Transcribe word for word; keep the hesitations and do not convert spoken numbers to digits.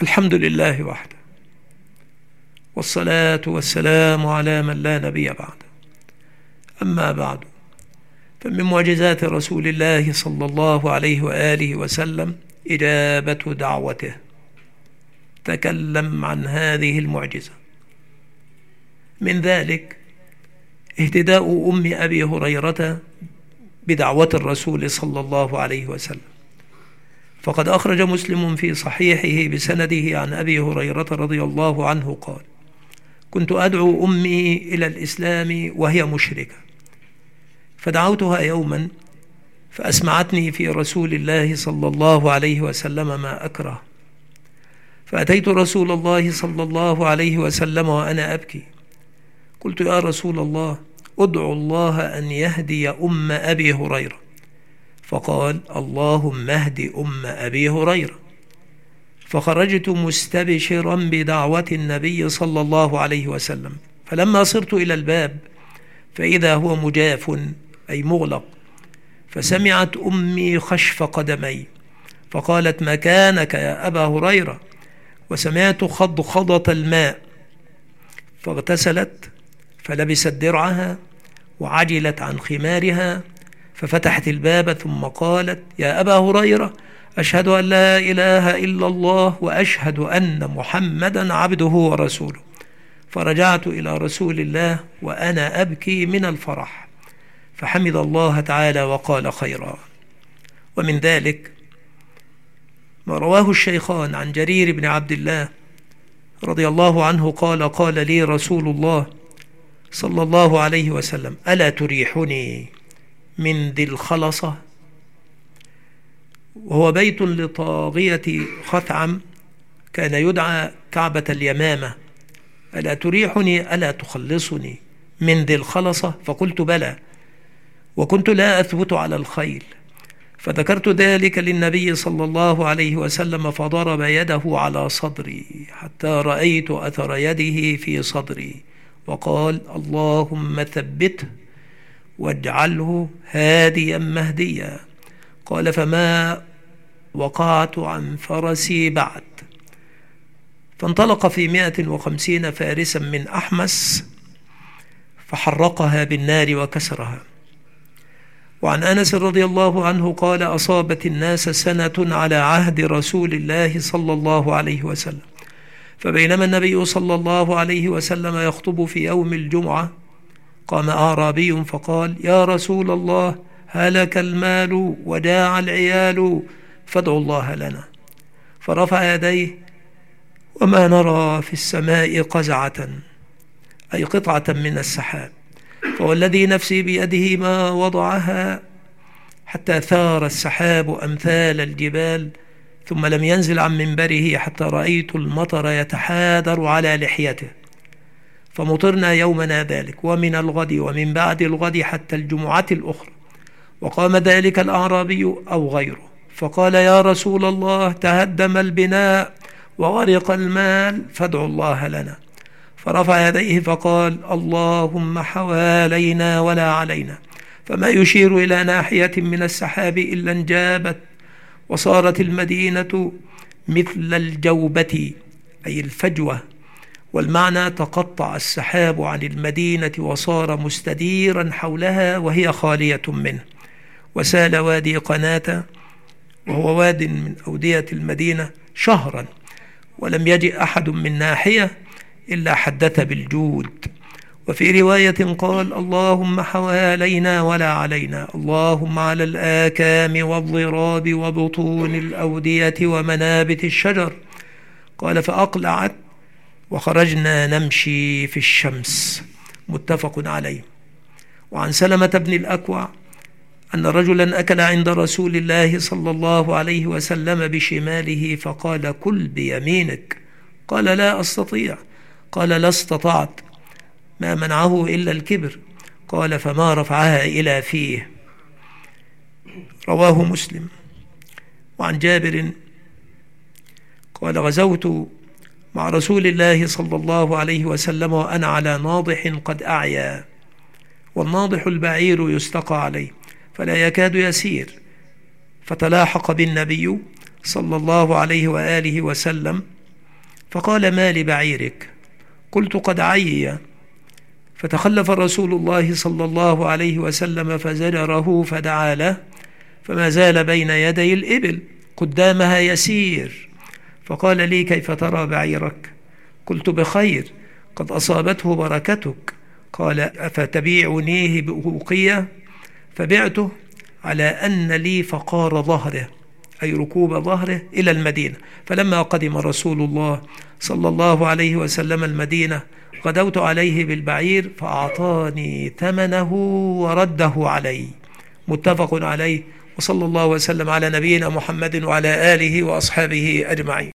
الحمد لله وحده، والصلاة والسلام على من لا نبي بعده. أما بعد، فمن معجزات رسول الله صلى الله عليه وآله وسلم إجابة دعوته. تكلم عن هذه المعجزة. من ذلك اهتداء أم أبي هريرة بدعوة الرسول صلى الله عليه وسلم، فقد أخرج مسلم في صحيحه بسنده عن أبي هريرة رضي الله عنه قال: كنت أدعو أمي إلى الإسلام وهي مشركة، فدعوتها يوما فأسمعتني في رسول الله صلى الله عليه وسلم ما أكره، فأتيت رسول الله صلى الله عليه وسلم وأنا أبكي، قلت: يا رسول الله، أدعو الله أن يهدي أم أبي هريرة. فقال: اللهم اهد أم أبي هريرة. فخرجت مستبشرا بدعوة النبي صلى الله عليه وسلم، فلما صرت إلى الباب فإذا هو مجاف أي مغلق، فسمعت أمي خشف قدمي فقالت: مكانك يا أبا هريرة. وسمعت خضخضة الماء، فاغتسلت فلبست درعها وعجلت عن خمارها، ففتحت الباب ثم قالت: يا أبا هريرة، أشهد أن لا إله إلا الله وأشهد أن محمدا عبده ورسوله. فرجعت إلى رسول الله وأنا أبكي من الفرح، فحمد الله تعالى وقال خيرا. ومن ذلك ما رواه الشيخان عن جرير بن عبد الله رضي الله عنه قال: قال لي رسول الله صلى الله عليه وسلم: ألا تريحني من ذي الخلصة؟ وهو بيت لطاغية خثعم كان يدعى كعبة اليمامة. ألا تريحني، ألا تخلصني من ذي الخلصة؟ فقلت: بلى، وكنت لا أثبت على الخيل. فذكرت ذلك للنبي صلى الله عليه وسلم، فضرب يده على صدري حتى رأيت أثر يده في صدري، وقال: اللهم ثبته واجعله هاديا مهديا. قال: فما وقعت عن فرسي بعد. فانطلق في مائة وخمسين فارسا من أحمس فحرقها بالنار وكسرها. وعن أنس رضي الله عنه قال: أصابت الناس سنة على عهد رسول الله صلى الله عليه وسلم، فبينما النبي صلى الله عليه وسلم يخطب في يوم الجمعة قام أعرابي فقال: يا رسول الله، هلك المال وداع العيال، فادعوا الله لنا. فرفع يديه: وما نرى في السماء قزعة، أي قطعة من السحاب، فوالذي نفسي بيده ما وضعها حتى ثار السحاب أمثال الجبال، ثم لم ينزل عن منبره حتى رأيت المطر يتحادر على لحيته. فمطرنا يومنا ذلك ومن الغد ومن بعد الغد حتى الجمعة الأخرى. وقام ذلك الأعرابي أو غيره فقال: يا رسول الله، تهدم البناء وغرق المال، فادعوا الله لنا. فرفع يديه فقال: اللهم حوالينا ولا علينا. فما يشير إلى ناحية من السحاب إلا انجابت، وصارت المدينة مثل الجوبة أي الفجوة، والمعنى تقطع السحاب عن المدينة وصار مستديرا حولها وهي خالية منه. وسال وادي قناة، وهو واد من أودية المدينة، شهرا ولم يجئ أحد من ناحية إلا حدث بالجود. وفي رواية قال: اللهم حوالينا ولا علينا، اللهم على الآكام والضراب وبطون الأودية ومنابت الشجر. قال: فأقلعت وخرجنا نمشي في الشمس. متفق عليه. وعن سلمة بن الأكوع أن رجلا أكل عند رسول الله صلى الله عليه وسلم بشماله فقال: كل بيمينك. قال: لا أستطيع. قال: لا استطعت. ما منعه إلا الكبر. قال: فما رفعها إلى فيه. رواه مسلم. وعن جابر قال: غزوت مع رسول الله صلى الله عليه وسلم وأنا على ناضح قد أعيا، والناضح البعير يستقى عليه فلا يكاد يسير، فتلاحق بالنبي صلى الله عليه وآله وسلم فقال: ما لبعيرك؟ قلت: قد عي. فتخلف رسول الله صلى الله عليه وسلم فزجره فدعا له، فما زال بين يدي الإبل قدامها يسير، فقال لي: كيف ترى بعيرك؟ قلت: بخير، قد أصابته بركتك. قال: أفتبيعنيه بأوقية؟ فبعته على أن لي فقار ظهره، أي ركوب ظهره، إلى المدينة. فلما قدم رسول الله صلى الله عليه وسلم المدينة غدوت عليه بالبعير فأعطاني ثمنه ورده علي. متفق عليه. وصلى الله وسلم على نبينا محمد وعلى آله وأصحابه أجمعين.